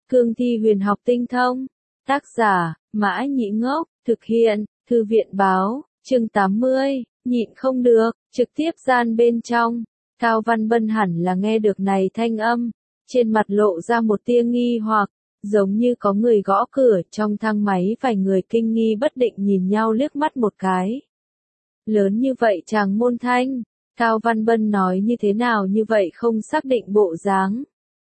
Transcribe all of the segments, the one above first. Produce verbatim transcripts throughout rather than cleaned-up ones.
Cương thi huyền học tinh thông. Tác giả, Mã Nhĩ Ngốc, thực hiện, Thư viện báo, chương tám mươi, nhịn không được, trực tiếp gian bên trong. Cao Văn Bân hẳn là nghe được này thanh âm, trên mặt lộ ra một tia nghi hoặc, giống như có người gõ cửa trong thang máy, vài người kinh nghi bất định nhìn nhau liếc mắt một cái. Lớn như vậy chàng môn thanh, Cao Văn Bân nói như thế nào như vậy không xác định bộ dáng.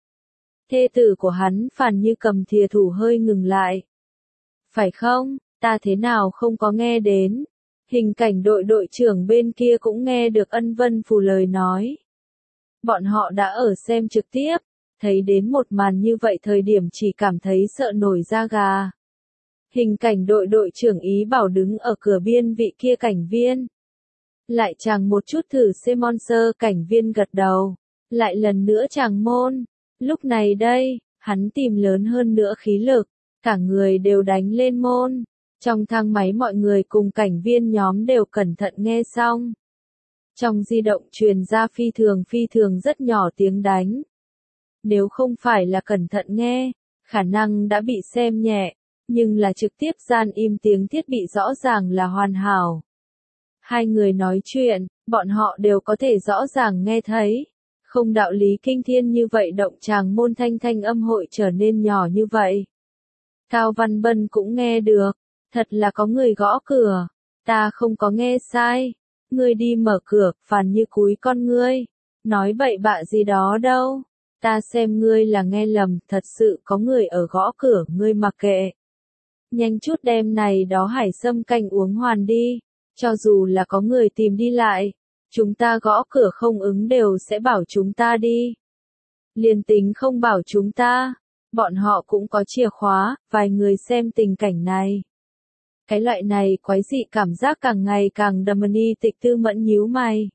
Thê tử của hắn Phàn Như cầm thìa thủ hơi ngừng lại. Phải không, ta thế nào không có nghe đến. Hình cảnh đội đội trưởng bên kia cũng nghe được Ân Vân Phù lời nói. Bọn họ đã ở xem trực tiếp, thấy đến một màn như vậy thời điểm chỉ cảm thấy sợ nổi da gà. Hình cảnh đội đội trưởng ý bảo đứng ở cửa biên vị kia cảnh viên. Lại chàng một chút thử xem monster, cảnh viên gật đầu. Lại lần nữa chàng môn. Lúc này đây, hắn tìm lớn hơn nữa khí lực, cả người đều đánh lên môn. Trong thang máy mọi người cùng cảnh viên nhóm đều cẩn thận nghe xong. Trong di động truyền ra phi thường phi thường rất nhỏ tiếng đánh. Nếu không phải là cẩn thận nghe, khả năng đã bị xem nhẹ, nhưng là trực tiếp gian im tiếng thiết bị rõ ràng là hoàn hảo. Hai người nói chuyện, bọn họ đều có thể rõ ràng nghe thấy. Không đạo lý kinh thiên như vậy động tràng môn thanh thanh âm hội trở nên nhỏ như vậy. Cao Văn Bân cũng nghe được, thật là có người gõ cửa, ta không có nghe sai, ngươi đi mở cửa, Phàn Như cúi con ngươi, nói bậy bạ gì đó đâu, ta xem ngươi là nghe lầm, thật sự có người ở gõ cửa, ngươi mặc kệ. Nhanh chút đem này đó hải sâm canh uống hoàn đi, cho dù là có người tìm đi lại. Chúng ta gõ cửa không ứng đều sẽ bảo chúng ta đi. Liên tính không bảo chúng ta, bọn họ cũng có chìa khóa, vài người xem tình cảnh này. Cái loại này quái dị cảm giác càng ngày càng đậm. Ni Tịch Tư Mẫn nhíu mày.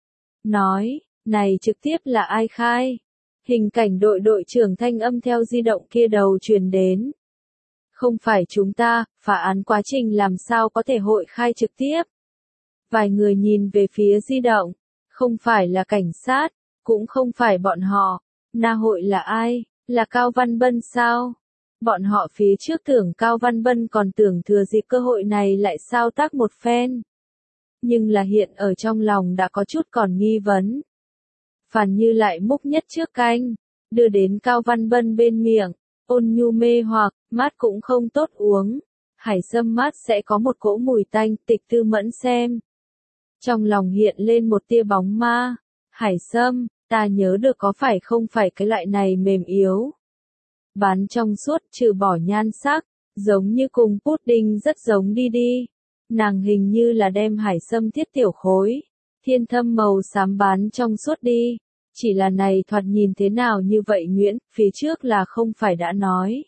Nói, này trực tiếp là ai khai? Hình cảnh đội đội trưởng thanh âm theo di động kia đầu truyền đến. Không phải chúng ta, phá án quá trình làm sao có thể hội khai trực tiếp. Vài người nhìn về phía di động, không phải là cảnh sát, cũng không phải bọn họ, na hội là ai, là Cao Văn Bân sao? Bọn họ phía trước tưởng Cao Văn Bân còn tưởng thừa dịp cơ hội này lại sao tác một phen. Nhưng là hiện ở trong lòng đã có chút còn nghi vấn. Phàn Như lại múc nhất trước canh, đưa đến Cao Văn Bân bên miệng, ôn nhu mê hoặc, mát cũng không tốt uống. Hải sâm mát sẽ có một cỗ mùi tanh, Tịch Tư Mẫn xem. Trong lòng hiện lên một tia bóng ma. Hải sâm, ta nhớ được có phải không phải cái loại này mềm yếu. Bán trong suốt trừ bỏ nhan sắc, giống như cùng pudding rất giống đi đi. Nàng hình như là đem hải sâm thiết tiểu khối, thiên thâm màu xám bán trong suốt đi. Chỉ là này thoạt nhìn thế nào như vậy nhuyễn, phía trước là không phải đã nói.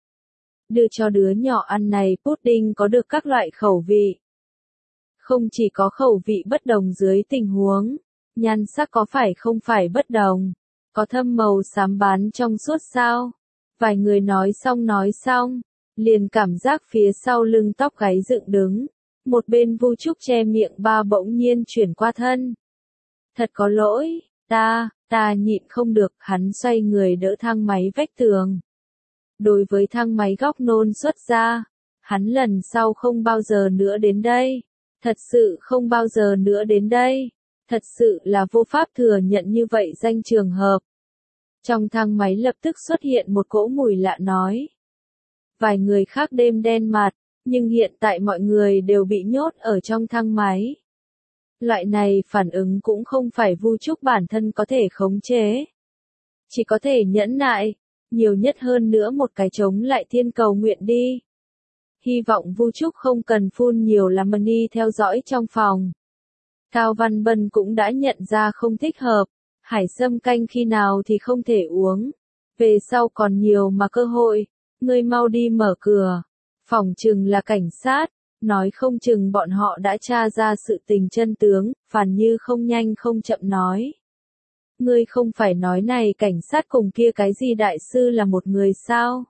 Đưa cho đứa nhỏ ăn này pudding có được các loại khẩu vị. Không chỉ có khẩu vị bất đồng dưới tình huống, nhan sắc có phải không phải bất đồng, có thâm màu xám bán trong suốt sao? Vài người nói xong nói xong, liền cảm giác phía sau lưng tóc gáy dựng đứng, một bên Vu Trúc che miệng ba bỗng nhiên chuyển qua thân. Thật có lỗi, ta, ta nhịn không được, hắn xoay người đỡ thang máy vách tường. Đối với thang máy góc nôn xuất ra, hắn lần sau không bao giờ nữa đến đây. Thật sự không bao giờ nữa đến đây. Thật sự là vô pháp thừa nhận như vậy danh trường hợp. Trong thang máy lập tức xuất hiện một cỗ mùi lạ nói. Vài người khác đêm đen mặt, nhưng hiện tại mọi người đều bị nhốt ở trong thang máy. Loại này phản ứng cũng không phải Vu Trúc bản thân có thể khống chế. Chỉ có thể nhẫn nại, nhiều nhất hơn nữa một cái chống lại thiên cầu nguyện đi. Hy vọng Vu Trúc không cần phun nhiều làm Ni theo dõi trong phòng. Cao Văn Bân cũng đã nhận ra không thích hợp, hải sâm canh khi nào thì không thể uống. Về sau còn nhiều mà cơ hội, ngươi mau đi mở cửa. Phòng chừng là cảnh sát, nói không chừng bọn họ đã tra ra sự tình chân tướng, Phàn Như không nhanh không chậm nói. Ngươi không phải nói này cảnh sát cùng kia cái gì đại sư là một người sao?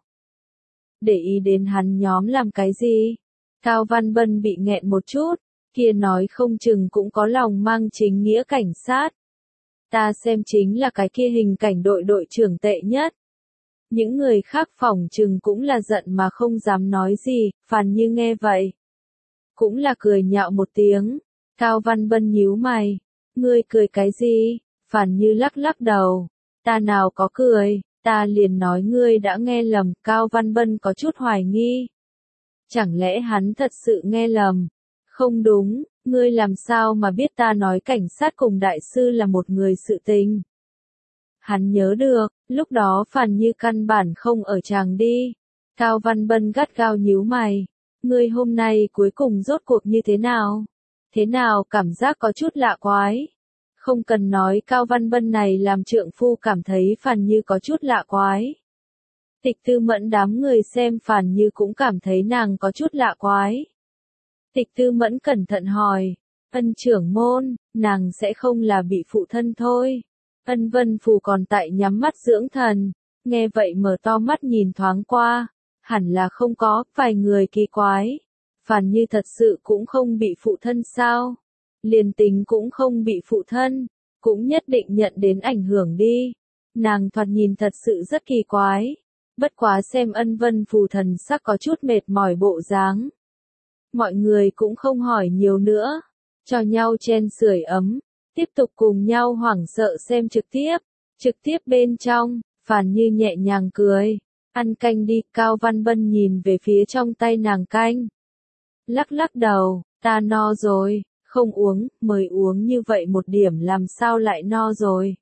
Để ý đến hắn nhóm làm cái gì? Cao Văn Bân bị nghẹn một chút, kia nói không chừng cũng có lòng mang chính nghĩa cảnh sát. Ta xem chính là cái kia hình cảnh đội đội trưởng tệ nhất. Những người khác phỏng chừng cũng là giận mà không dám nói gì, Phàn Như nghe vậy. Cũng là cười nhạo một tiếng. Cao Văn Bân nhíu mày. Ngươi cười cái gì? Phàn Như lắc lắc đầu. Ta nào có cười, ta liền nói ngươi đã nghe lầm. Cao Văn Bân có chút hoài nghi. Chẳng lẽ hắn thật sự nghe lầm? Không đúng, ngươi làm sao mà biết ta nói cảnh sát cùng đại sư là một người sự tình? Hắn nhớ được, lúc đó Phàn Như căn bản không ở tràng đi. Cao Văn Bân gắt gao nhíu mày. Ngươi hôm nay cuối cùng rốt cuộc như thế nào? Thế nào cảm giác có chút lạ quái? Không cần nói Cao Văn Bân này làm trượng phu cảm thấy Phàn Như có chút lạ quái. Tịch Tư Mẫn đám người xem Phàn Như cũng cảm thấy nàng có chút lạ quái. Tịch Tư Mẫn cẩn thận hỏi. Ân trưởng môn, nàng sẽ không là bị phụ thân thôi. Ân Vân Phù còn tại nhắm mắt dưỡng thần. Nghe vậy mở to mắt nhìn thoáng qua. Hẳn là không có, vài người kỳ quái. Phàn Như thật sự cũng không bị phụ thân sao? Liền tính cũng không bị phụ thân, cũng nhất định nhận đến ảnh hưởng đi. Nàng thoạt nhìn thật sự rất kỳ quái. Bất quá xem Ân Vân Phù thần sắc có chút mệt mỏi bộ dáng. Mọi người cũng không hỏi nhiều nữa. Cho nhau chen sưởi ấm. Tiếp tục cùng nhau hoảng sợ xem trực tiếp. Trực tiếp bên trong, Phàn Như nhẹ nhàng cười. Ăn canh đi, Cao Văn Bân nhìn về phía trong tay nàng canh. Lắc lắc đầu, ta no rồi, không uống, mới uống như vậy một điểm làm sao lại no rồi.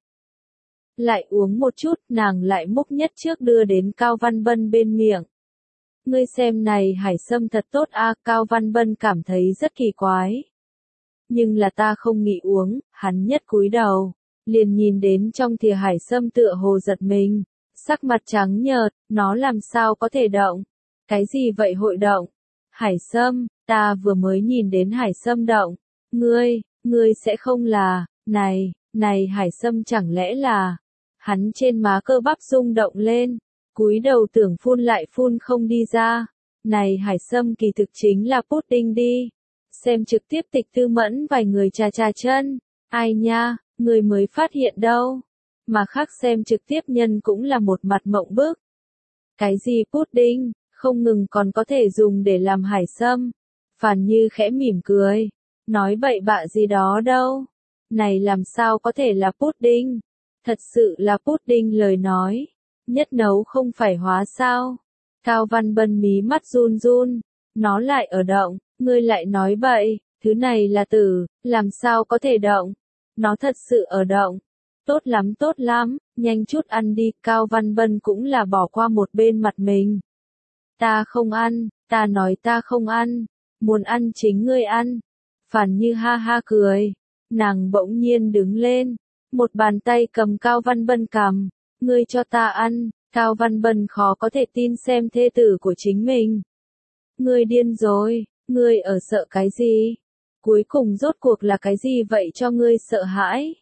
Lại uống một chút, nàng lại múc nhất trước đưa đến Cao Văn Bân bên miệng. Ngươi xem này hải sâm thật tốt a, Cao Văn Bân cảm thấy rất kỳ quái. Nhưng là ta không nghĩ uống, hắn nhất cúi đầu, liền nhìn đến trong thìa hải sâm tựa hồ giật mình. Sắc mặt trắng nhợt, nó làm sao có thể động? Cái gì vậy hội động? Hải sâm, ta vừa mới nhìn đến hải sâm động. Ngươi, ngươi sẽ không là, này, này hải sâm chẳng lẽ là... Hắn trên má cơ bắp rung động lên, cúi đầu tưởng phun lại phun không đi ra. Này hải sâm kỳ thực chính là pudding đi. Xem trực tiếp Tịch Tư Mẫn vài người chà chà chân. Ai nha, người mới phát hiện đâu. Mà khác xem trực tiếp nhân cũng là một mặt mộng bức. Cái gì pudding, không ngừng còn có thể dùng để làm hải sâm. Phàn Như khẽ mỉm cười, nói bậy bạ gì đó đâu. Này làm sao có thể là pudding? Thật sự là pudding lời nói. Nhất nấu không phải hóa sao? Cao Văn Bân mí mắt run run. Nó lại ở động, ngươi lại nói bậy, thứ này là tử, làm sao có thể động? Nó thật sự ở động. Tốt lắm tốt lắm, nhanh chút ăn đi, Cao Văn Bân cũng là bỏ qua một bên mặt mình. Ta không ăn, ta nói ta không ăn, muốn ăn chính ngươi ăn. Phàn Như ha ha cười, nàng bỗng nhiên đứng lên, một bàn tay cầm Cao Văn Bân cằm, ngươi cho ta ăn, Cao Văn Bân khó có thể tin xem thê tử của chính mình. Ngươi điên rồi, ngươi ở sợ cái gì? Cuối cùng rốt cuộc là cái gì vậy cho ngươi sợ hãi?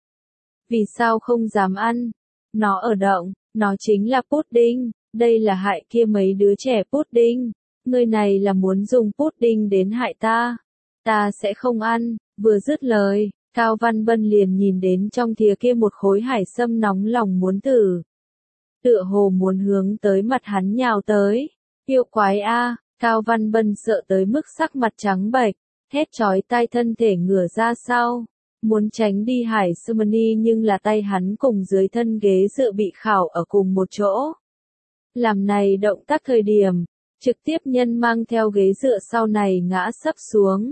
Vì sao không dám ăn? Nó ở động, nó chính là pudding, đây là hại kia mấy đứa trẻ pudding. Ngươi này là muốn dùng pudding đến hại ta. Ta sẽ không ăn, vừa dứt lời, Cao Văn Bân liền nhìn đến trong thìa kia một khối hải sâm nóng lòng muốn thử. Tựa hồ muốn hướng tới mặt hắn nhào tới. Yêu quái a, Cao Văn Bân sợ tới mức sắc mặt trắng bệch, thét chói tai thân thể ngửa ra sau. Muốn tránh đi hải sumani nhưng là tay hắn cùng dưới thân ghế dựa bị khảo ở cùng một chỗ. Làm này động tác thời điểm, trực tiếp nhân mang theo ghế dựa sau này ngã sấp xuống.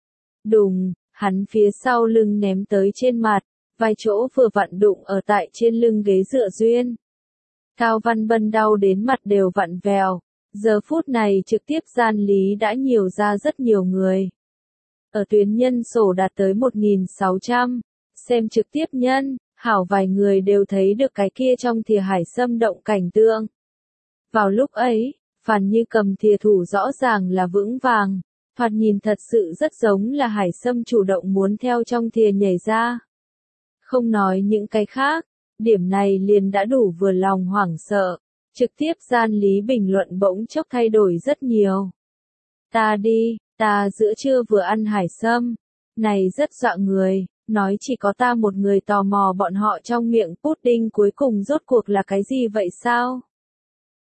Đùng, hắn phía sau lưng ném tới trên mặt, vài chỗ vừa vặn đụng ở tại trên lưng ghế dựa duyên. Cao Văn Bân đau đến mặt đều vặn vèo, giờ phút này trực tiếp gian lý đã nhiều ra rất nhiều người. Ở tuyến nhân sổ đạt tới một nghìn sáu trăm, xem trực tiếp nhân, hảo vài người đều thấy được cái kia trong thìa hải sâm động cảnh tượng. Vào lúc ấy, Phàn Như cầm thìa thủ rõ ràng là vững vàng, thoạt nhìn thật sự rất giống là hải sâm chủ động muốn theo trong thìa nhảy ra. Không nói những cái khác, điểm này liền đã đủ vừa lòng hoảng sợ, trực tiếp gian lý bình luận bỗng chốc thay đổi rất nhiều. Ta đi, ta giữa trưa vừa ăn hải sâm, này rất dọa người, nói chỉ có ta một người tò mò bọn họ trong miệng pudding cuối cùng rốt cuộc là cái gì vậy sao?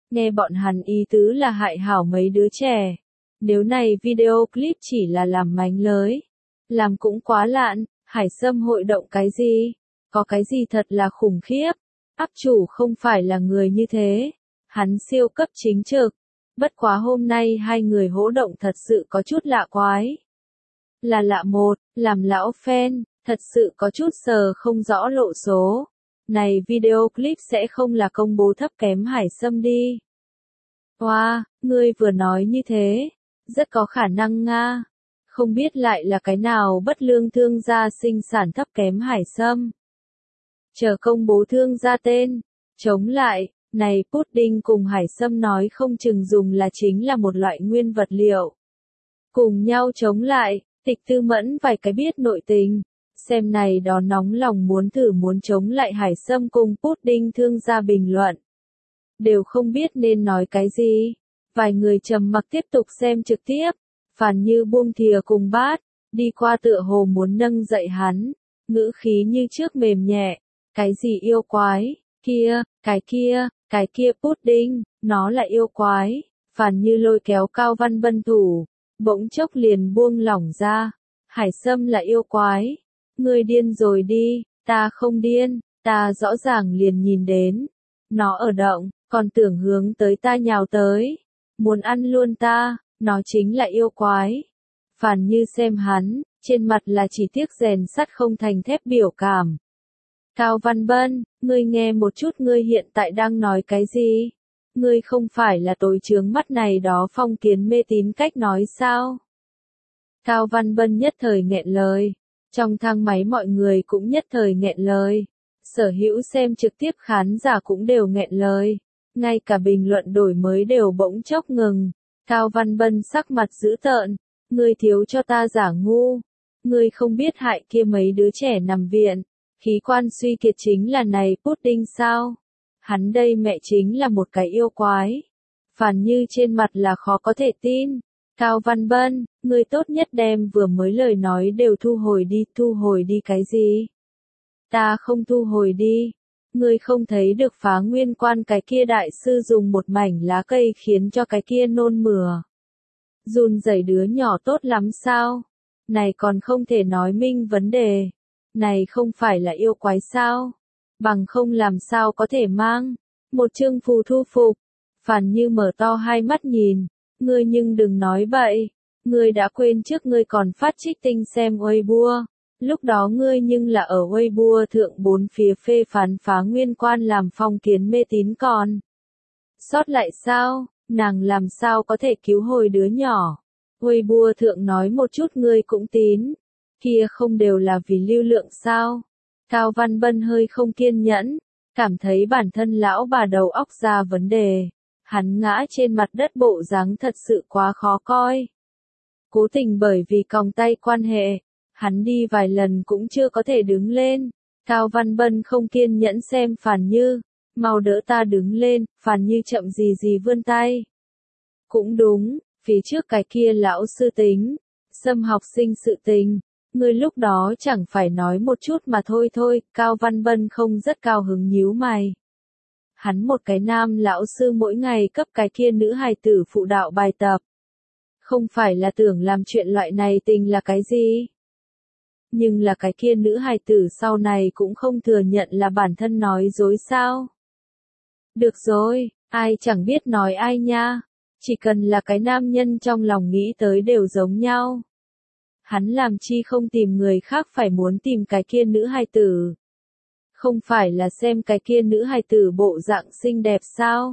Nghe bọn hắn ý tứ là hại hảo mấy đứa trẻ. Nếu này video clip chỉ là làm mánh lới, làm cũng quá lạn, Hải Sâm hội động cái gì? Có cái gì thật là khủng khiếp? Áp chủ không phải là người như thế. Hắn siêu cấp chính trực. Bất quá hôm nay hai người hỗ động thật sự có chút lạ quái. Là lạ một, làm lão fan, thật sự có chút sờ không rõ lộ số. Này video clip sẽ không là công bố thấp kém Hải Sâm đi. Wow, ngươi vừa nói như thế, rất có khả năng nga. Không biết lại là cái nào bất lương thương gia sinh sản thấp kém Hải Sâm. Chờ công bố thương gia tên, chống lại, này pudding cùng Hải Sâm nói không chừng dùng là chính là một loại nguyên vật liệu. Cùng nhau chống lại, Tịch Tư Mẫn vài cái biết nội tình, xem này đó nóng lòng muốn thử muốn chống lại Hải Sâm cùng pudding thương gia bình luận. Đều không biết nên nói cái gì. Vài người trầm mặc tiếp tục xem trực tiếp. Phản Như buông thìa cùng bát, đi qua tựa hồ muốn nâng dậy hắn, ngữ khí như trước mềm nhẹ. Cái gì yêu quái, kia, cái kia, cái kia pudding, nó là yêu quái. Phản Như lôi kéo Cao Văn Bân thủ, bỗng chốc liền buông lỏng ra. Hải Sâm là yêu quái. Ngươi điên rồi đi, ta không điên, ta rõ ràng liền nhìn đến. Nó ở động, còn tưởng hướng tới ta nhào tới. Muốn ăn luôn ta, nó chính là yêu quái. Phản Như xem hắn, trên mặt là chỉ tiếc rèn sắt không thành thép biểu cảm. Cao Văn Bân, ngươi nghe một chút ngươi hiện tại đang nói cái gì? Ngươi không phải là tối chướng mắt này đó phong kiến mê tín cách nói sao? Cao Văn Bân nhất thời nghẹn lời. Trong thang máy mọi người cũng nhất thời nghẹn lời. Sở hữu xem trực tiếp khán giả cũng đều nghẹn lời. Ngay cả bình luận đổi mới đều bỗng chốc ngừng. Cao Văn Bân sắc mặt dữ tợn. Ngươi thiếu cho ta giả ngu. Ngươi không biết hại kia mấy đứa trẻ nằm viện. Khí quan suy kiệt chính là này pudding sao? Hắn đây mẹ chính là một cái yêu quái. Phản Như trên mặt là khó có thể tin. Cao Văn Bân, ngươi tốt nhất đem vừa mới lời nói đều thu hồi đi, thu hồi đi cái gì? Ta không thu hồi đi. Ngươi không thấy được Phá Nguyên Quan cái kia đại sư dùng một mảnh lá cây khiến cho cái kia nôn mửa. Run rẩy đứa nhỏ tốt lắm sao? Này còn không thể nói minh vấn đề. Này không phải là yêu quái sao? Bằng không làm sao có thể mang. Một chương phù thu phục. Phản Như mở to hai mắt nhìn. Ngươi nhưng đừng nói bậy. Ngươi đã quên trước ngươi còn phát trích tinh xem Weibo. Lúc đó ngươi nhưng là ở Weibo thượng bốn phía phê phán Phá Nguyên Quan làm phong kiến mê tín còn. Sót lại sao? Nàng làm sao có thể cứu hồi đứa nhỏ? Weibo thượng nói một chút ngươi cũng tín. Kia không đều là vì lưu lượng sao? Cao Văn Bân hơi không kiên nhẫn. Cảm thấy bản thân lão bà đầu óc ra vấn đề. Hắn ngã trên mặt đất bộ dáng thật sự quá khó coi. Cố tình bởi vì còng tay quan hệ, hắn đi vài lần cũng chưa có thể đứng lên. Cao Văn Bân không kiên nhẫn xem Phản Như, mau đỡ ta đứng lên. Phản Như chậm gì gì vươn tay. Cũng đúng, phía trước cái kia lão sư tính, xâm học sinh sự tình, ngươi lúc đó chẳng phải nói một chút mà thôi thôi. Cao Văn Bân không rất cao hứng nhíu mày. Hắn một cái nam lão sư mỗi ngày cấp cái kia nữ hài tử phụ đạo bài tập. Không phải là tưởng làm chuyện loại này tình là cái gì? Nhưng là cái kia nữ hài tử sau này cũng không thừa nhận là bản thân nói dối sao? Được rồi, ai chẳng biết nói ai nha. Chỉ cần là cái nam nhân trong lòng nghĩ tới đều giống nhau. Hắn làm chi không tìm người khác phải muốn tìm cái kia nữ hài tử. Không phải là xem cái kia nữ hài tử bộ dạng xinh đẹp sao?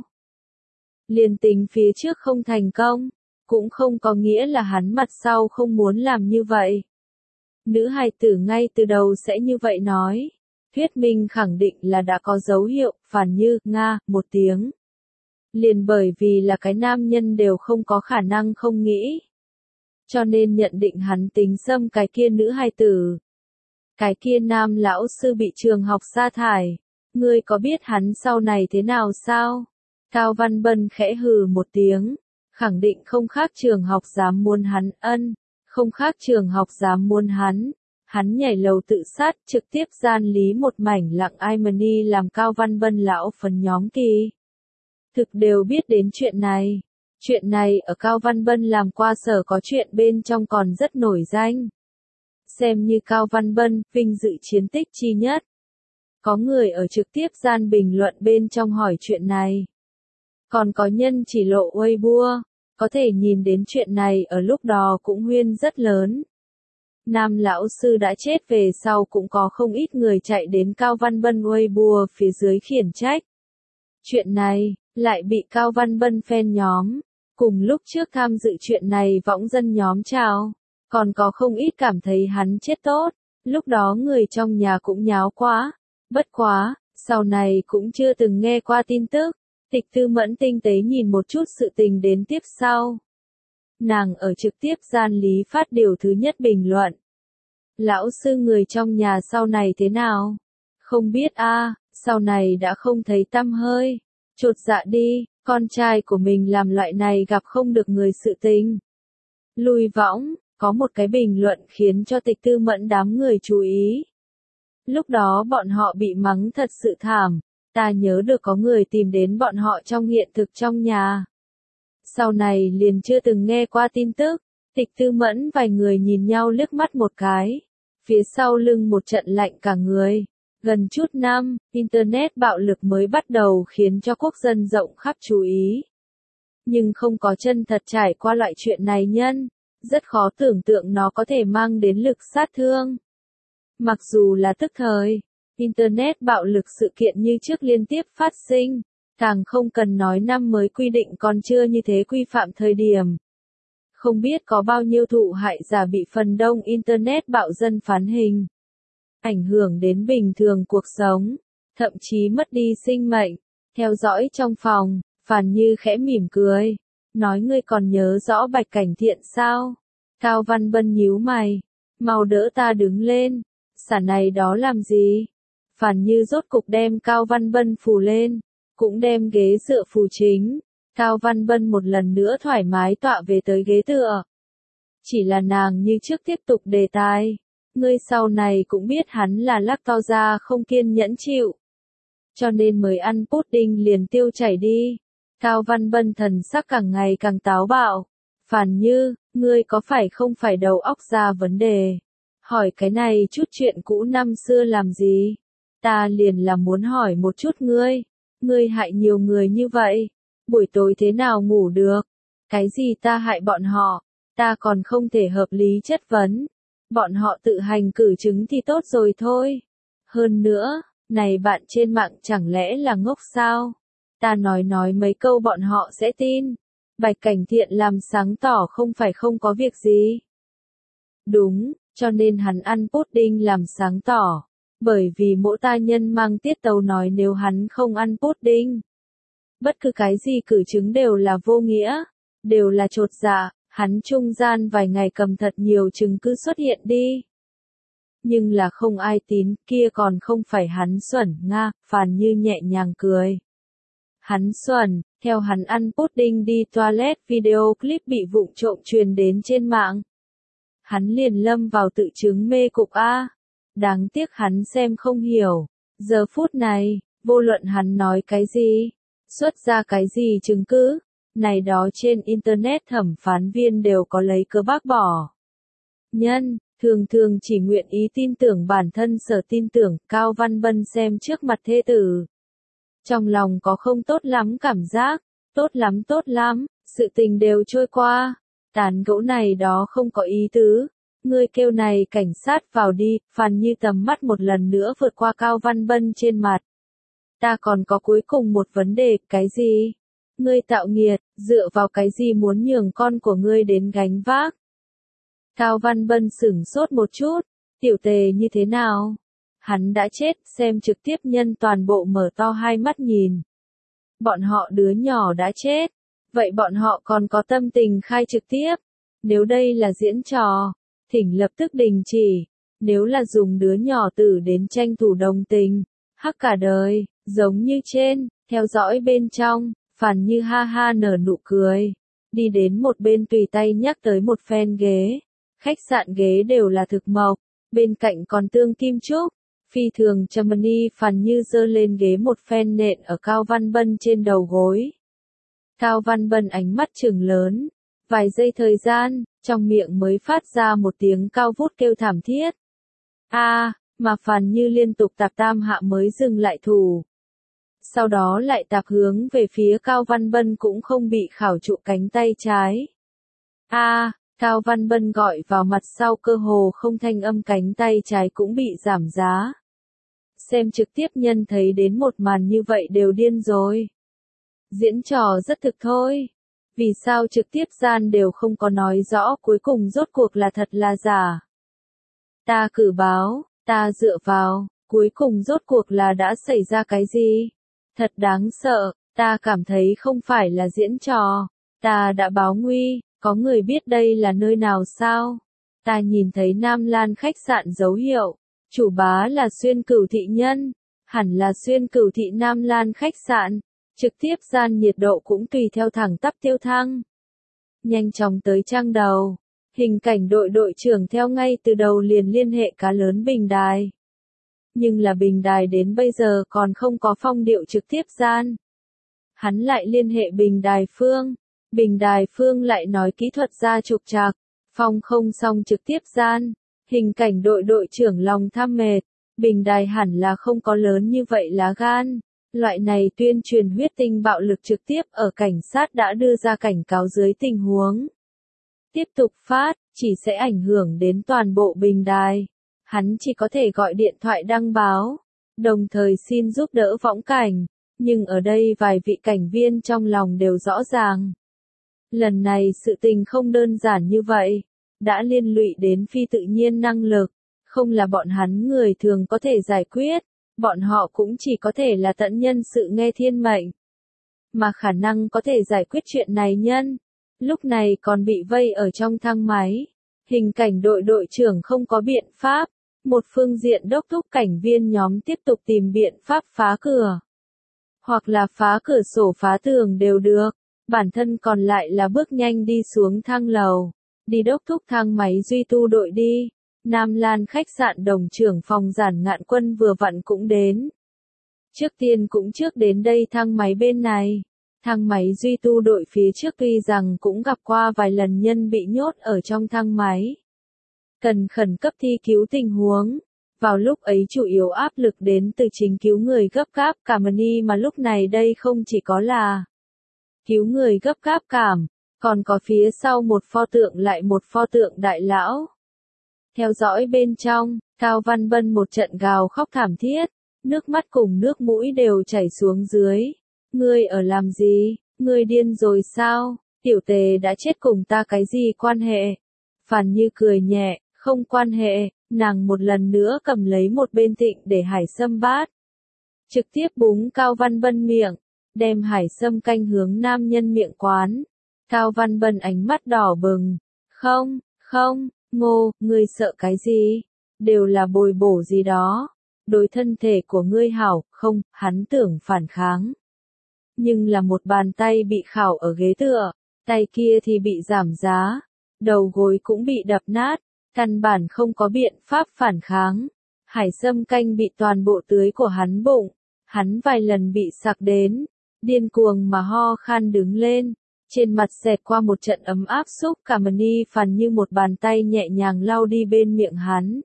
Liền tính phía trước không thành công, cũng không có nghĩa là hắn mặt sau không muốn làm như vậy. Nữ hài tử ngay từ đầu sẽ như vậy nói. Thuyết minh khẳng định là đã có dấu hiệu. Phản Như, Nga, một tiếng. Liền bởi vì là cái nam nhân đều không có khả năng không nghĩ. Cho nên nhận định hắn tính xâm cái kia nữ hài tử. Cái kia nam lão sư bị trường học sa thải. Ngươi có biết hắn sau này thế nào sao? Cao Văn Bân khẽ hừ một tiếng. Khẳng định không khác trường học dám muốn hắn ân. Không khác trường học dám muốn hắn. Hắn nhảy lầu tự sát trực tiếp gian lý một mảnh lặng ai mà ni làm Cao Văn Bân lão phấn nhóm kỳ. thực đều biết đến chuyện này. Chuyện này ở Cao Văn Bân làm qua sở có chuyện bên trong còn rất nổi danh. Xem như Cao Văn Bân, vinh dự chiến tích chi nhất. Có người ở trực tiếp gian bình luận bên trong hỏi chuyện này. Còn có nhân chỉ lộ Weibo, có thể nhìn đến chuyện này ở lúc đó cũng huyên rất lớn. Nam lão sư đã chết về sau cũng có không ít người chạy đến Cao Văn Bân Weibo phía dưới khiển trách. Chuyện này, lại bị Cao Văn Bân fan nhóm. Cùng lúc trước tham dự chuyện này võng dân nhóm chào. Còn có không ít cảm thấy hắn chết tốt. Lúc đó người trong nhà cũng nháo quá. Bất quá, sau này cũng chưa từng nghe qua tin tức. Tịch Tư Mẫn tinh tế nhìn một chút sự tình đến tiếp sau. Nàng ở trực tiếp gian Lý phát điều thứ nhất bình luận. Lão sư người trong nhà sau này thế nào? Không biết a, à, sau này đã không thấy tăm hơi. Chột dạ đi, con trai của mình làm loại này gặp không được người sự tình. Lùi võng, có một cái bình luận khiến cho Tịch Tư Mẫn đám người chú ý. Lúc đó bọn họ bị mắng thật sự thảm. Ta nhớ được có người tìm đến bọn họ trong hiện thực trong nhà. Sau này liền chưa từng nghe qua tin tức. Tịch Tư Mẫn vài người nhìn nhau liếc mắt một cái. Phía sau lưng một trận lạnh cả người. Gần chút năm, Internet bạo lực mới bắt đầu khiến cho quốc dân rộng khắp chú ý. Nhưng không có chân thật trải qua loại chuyện này nhân. Rất khó tưởng tượng nó có thể mang đến lực sát thương. Mặc dù là tức thời. Internet bạo lực sự kiện như trước liên tiếp phát sinh, càng không cần nói năm mới quy định còn chưa như thế quy phạm thời điểm. Không biết có bao nhiêu thụ hại giả bị phần đông Internet bạo dân phán hình. Ảnh hưởng đến bình thường cuộc sống, thậm chí mất đi sinh mệnh. Theo dõi trong phòng, Phàn Như khẽ mỉm cười, nói ngươi còn nhớ rõ Bạch Cảnh Thiện sao? Cao Văn Bân nhíu mày, mau đỡ ta đứng lên, xả này đó làm gì? Phàn Như rốt cục đem Cao Văn Bân phù lên, cũng đem ghế dựa phù chính. Cao Văn Bân một lần nữa thoải mái tọa về tới ghế tựa. Chỉ là nàng như trước tiếp tục đề tài. Ngươi sau này cũng biết hắn là lắc to ra không kiên nhẫn chịu. Cho nên mới ăn pudding liền tiêu chảy đi. Cao Văn Bân thần sắc càng ngày càng táo bạo. Phàn Như, ngươi có phải không phải đầu óc ra vấn đề? Hỏi cái này chút chuyện cũ năm xưa làm gì? Ta liền là muốn hỏi một chút ngươi. Ngươi hại nhiều người như vậy. Buổi tối thế nào ngủ được? Cái gì ta hại bọn họ? Ta còn không thể hợp lý chất vấn. Bọn họ tự hành cử chứng thì tốt rồi thôi. Hơn nữa, này bạn trên mạng chẳng lẽ là ngốc sao? Ta nói nói mấy câu bọn họ sẽ tin. Bạch Cảnh Thiện làm sáng tỏ không phải không có việc gì. Đúng, cho nên hắn ăn pudding làm sáng tỏ. Bởi vì mỗi ta nhân mang tiết tấu nói nếu hắn không ăn pudding. Bất cứ cái gì cử chứng đều là vô nghĩa, đều là chột dạ, hắn trung gian vài ngày cầm thật nhiều chứng cứ xuất hiện đi. Nhưng là không ai tín, kia còn không phải hắn xuẩn, Nga, Phàn Như nhẹ nhàng cười. Hắn xuẩn, theo hắn ăn pudding đi toilet video clip bị vụng trộm truyền đến trên mạng. Hắn liền lâm vào tự chứng mê cục A. Đáng tiếc hắn xem không hiểu. Giờ phút này, vô luận hắn nói cái gì, xuất ra cái gì chứng cứ, này đó trên Internet thẩm phán viên đều có lấy cớ bác bỏ. Nhân, thường thường chỉ nguyện ý tin tưởng bản thân sở tin tưởng, Cao Văn Bân xem trước mặt thê tử. Trong lòng có không tốt lắm cảm giác, tốt lắm tốt lắm, sự tình đều trôi qua, tán gẫu này đó không có ý tứ. Ngươi kêu này cảnh sát vào đi, Phàn Như tầm mắt một lần nữa vượt qua Cao Văn Bân trên mặt. Ta còn có cuối cùng một vấn đề, cái gì? Ngươi tạo nghiệt, dựa vào cái gì muốn nhường con của ngươi đến gánh vác? Cao Văn Bân sửng sốt một chút, tiểu tề như thế nào? Hắn đã chết, xem trực tiếp nhân toàn bộ mở to hai mắt nhìn. Bọn họ đứa nhỏ đã chết, vậy bọn họ còn có tâm tình khai trực tiếp? Nếu đây là diễn trò, thỉnh lập tức đình chỉ. Nếu là dùng đứa nhỏ tử đến tranh thủ đồng tình, hắc cả đời, giống như trên, theo dõi bên trong, Phàn Như ha ha nở nụ cười. Đi đến một bên tùy tay nhắc tới một phen ghế. Khách sạn ghế đều là thực mộc, bên cạnh còn tương kim trúc. Phi thường Germany Phàn Như giơ lên ghế một phen nện ở Cao Văn Bân trên đầu gối. Cao Văn Bân ánh mắt trừng lớn. Vài giây thời gian, trong miệng mới phát ra một tiếng cao vút kêu thảm thiết. A, à, mà Phàn Như liên tục tạp tam hạ mới dừng lại thủ. Sau đó lại tạp hướng về phía Cao Văn Bân cũng không bị khảo trụ cánh tay trái. A, à, Cao Văn Bân gọi vào mặt sau cơ hồ không thanh âm cánh tay trái cũng bị giảm giá. Xem trực tiếp nhân thấy đến một màn như vậy đều điên rồi. Diễn trò rất thực thôi. Vì sao trực tiếp gian đều không có nói rõ cuối cùng rốt cuộc là thật là giả. Ta cử báo, ta dựa vào, cuối cùng rốt cuộc là đã xảy ra cái gì? Thật đáng sợ, ta cảm thấy không phải là diễn trò. Ta đã báo nguy, có người biết đây là nơi nào sao? Ta nhìn thấy Nam Lan khách sạn dấu hiệu. Chủ bá là Xuyên Cửu thị nhân, hẳn là Xuyên Cửu thị Nam Lan khách sạn, trực tiếp gian nhiệt độ cũng tùy theo thẳng tắp tiêu thăng. Nhanh chóng tới trang đầu, hình cảnh đội đội trưởng theo ngay từ đầu liền liên hệ cá lớn bình đài. Nhưng là bình đài đến bây giờ còn không có phong điệu trực tiếp gian. Hắn lại liên hệ bình đài phương, bình đài phương lại nói kỹ thuật ra trục trặc, phong không xong trực tiếp gian. Hình cảnh đội đội trưởng lòng tham mệt, bình đài hẳn là không có lớn như vậy lá gan. Loại này tuyên truyền huyết tinh bạo lực trực tiếp ở cảnh sát đã đưa ra cảnh cáo dưới tình huống. Tiếp tục phát, chỉ sẽ ảnh hưởng đến toàn bộ bình đài. Hắn chỉ có thể gọi điện thoại đăng báo, đồng thời xin giúp đỡ võng cảnh. Nhưng ở đây vài vị cảnh viên trong lòng đều rõ ràng. Lần này sự tình không đơn giản như vậy. Đã liên lụy đến phi tự nhiên năng lực, không là bọn hắn người thường có thể giải quyết, bọn họ cũng chỉ có thể là tận nhân sự nghe thiên mệnh. Mà khả năng có thể giải quyết chuyện này nhân, lúc này còn bị vây ở trong thang máy. Hình cảnh đội đội trưởng không có biện pháp, một phương diện đốc thúc cảnh viên nhóm tiếp tục tìm biện pháp phá cửa. Hoặc là phá cửa sổ phá tường đều được, bản thân còn lại là bước nhanh đi xuống thang lầu. Đi đốc thúc thang máy duy tu đội đi. Nam Lan khách sạn đồng trưởng phòng Giản Ngạn Quân vừa vặn cũng đến. Trước tiên cũng trước đến đây thang máy bên này. Thang máy duy tu đội phía trước tuy rằng cũng gặp qua vài lần nhân bị nhốt ở trong thang máy. Cần khẩn cấp thi cứu tình huống. Vào lúc ấy chủ yếu áp lực đến từ chính cứu người gấp gáp cảm ơn mà lúc này đây không chỉ có là cứu người gấp gáp cảm. Còn có phía sau một pho tượng lại một pho tượng đại lão. Theo dõi bên trong, Cao Văn Bân một trận gào khóc thảm thiết, nước mắt cùng nước mũi đều chảy xuống dưới. Ngươi ở làm gì? Ngươi điên rồi sao? Tiểu Tề đã chết cùng ta cái gì quan hệ? Phàn Như cười nhẹ, không quan hệ, nàng một lần nữa cầm lấy một bên thịnh để hải sâm bát. Trực tiếp búng Cao Văn Bân miệng, đem hải sâm canh hướng nam nhân miệng quán. Cao Văn Bân ánh mắt đỏ bừng. Không, không, Ngô, ngươi sợ cái gì? Đều là bồi bổ gì đó. Đối thân thể của ngươi hảo, không, hắn tưởng phản kháng. Nhưng là một bàn tay bị khảo ở ghế tựa, tay kia thì bị giảm giá, đầu gối cũng bị đập nát, căn bản không có biện pháp phản kháng. Hải sâm canh bị toàn bộ tưới của hắn bụng, hắn vài lần bị sặc đến, điên cuồng mà ho khan đứng lên. Trên mặt xẹt qua một trận ấm áp xúc cảm ơn Phàn Như một bàn tay nhẹ nhàng lau đi bên miệng hắn.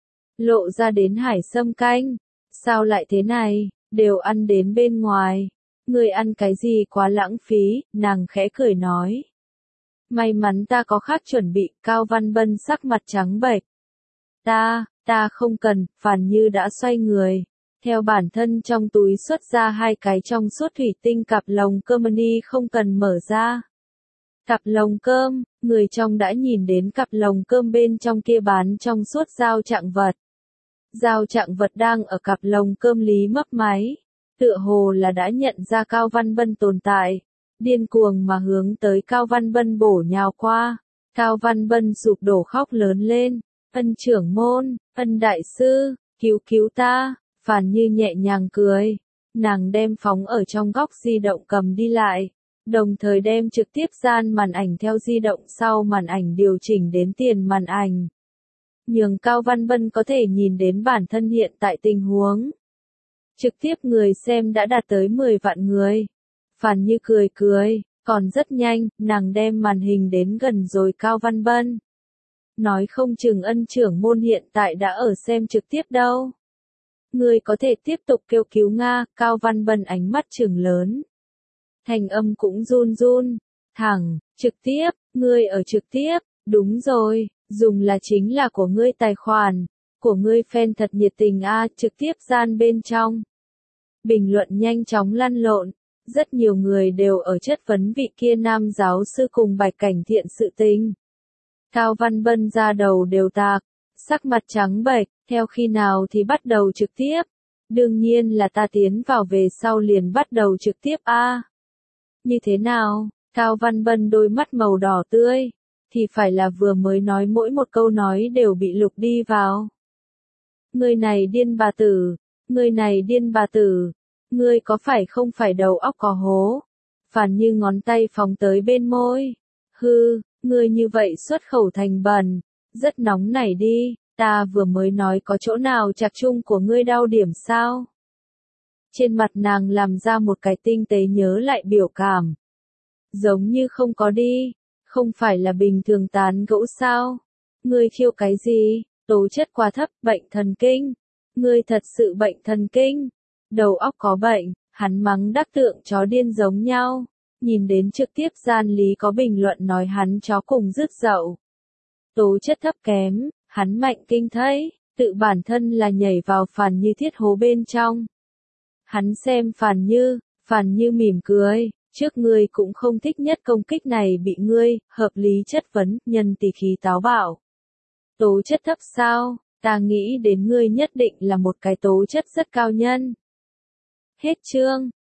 Lộ ra đến hải sâm canh. Sao lại thế này, đều ăn đến bên ngoài. Người ăn cái gì quá lãng phí, nàng khẽ cười nói. May mắn ta có khác chuẩn bị, Cao Văn Bân sắc mặt trắng bệch. Ta, ta không cần, Phàn Như đã xoay người. Theo bản thân trong túi xuất ra hai cái trong suốt thủy tinh cặp lồng cơm ni không cần mở ra. Cặp lồng cơm, người trong đã nhìn đến cặp lồng cơm bên trong kia bán trong suốt dao trạng vật. Dao trạng vật đang ở cặp lồng cơm lý mấp máy. Tựa hồ là đã nhận ra Cao Văn Bân tồn tại. Điên cuồng mà hướng tới Cao Văn Bân bổ nhào qua. Cao Văn Bân sụp đổ khóc lớn lên. Ân trưởng môn, ân đại sư, cứu cứu ta. Phàn Như nhẹ nhàng cười, nàng đem phóng ở trong góc di động cầm đi lại, đồng thời đem trực tiếp gian màn ảnh theo di động sau màn ảnh điều chỉnh đến tiền màn ảnh. Nhường Cao Văn Bân có thể nhìn đến bản thân hiện tại tình huống. Trực tiếp người xem đã đạt tới mười vạn người. Phàn Như cười cười, Còn rất nhanh, nàng đem màn hình đến gần rồi Cao Văn Bân. Nói không chừng ân trưởng môn hiện tại đã ở xem trực tiếp đâu. Ngươi có thể tiếp tục kêu cứu Nga, Cao Văn Bân ánh mắt trừng lớn. Thành âm cũng run run, thẳng, trực tiếp, ngươi ở trực tiếp, đúng rồi, dùng là chính là của ngươi tài khoản, của ngươi fan thật nhiệt tình a, trực tiếp gian bên trong. Bình luận nhanh chóng lăn lộn, rất nhiều người đều ở chất vấn vị kia nam giáo sư cùng Bạch Cảnh Thiện sự tình. Cao Văn Bân ra đầu đều tạc, sắc mặt trắng bệch, theo khi nào thì bắt đầu trực tiếp. Đương nhiên là ta tiến vào về sau liền bắt đầu trực tiếp a. Như thế nào? Cao Văn Bân đôi mắt màu đỏ tươi, thì phải là vừa mới nói mỗi một câu nói đều bị lục đi vào. Ngươi này điên bà tử, ngươi này điên bà tử, ngươi có phải không phải đầu óc có hố? Phản Như ngón tay phóng tới bên môi. Hư, ngươi như vậy xuất khẩu thành bẩn, rất nóng nảy đi, ta vừa mới nói có chỗ nào chạc chung của ngươi đau điểm sao? Trên mặt nàng làm ra một cái tinh tế nhớ lại biểu cảm. Giống như không có đi, không phải là bình thường tán gẫu sao? Ngươi khiêu cái gì? Tố chất quá thấp, bệnh thần kinh. Ngươi thật sự bệnh thần kinh. Đầu óc có bệnh, hắn mắng đắc tượng chó điên giống nhau. Nhìn đến trực tiếp gian lý có bình luận nói hắn chó cùng rứt dậu. Tố chất thấp kém, hắn mạnh kinh thấy, tự bản thân là nhảy vào Phàn Như thiết hố bên trong. Hắn xem Phàn Như, Phàn Như mỉm cười, trước ngươi cũng không thích nhất công kích này bị ngươi, hợp lý chất vấn, nhân tỷ khí táo bạo. Tố chất thấp sao, ta nghĩ đến ngươi nhất định là một cái tố chất rất cao nhân. Hết chương.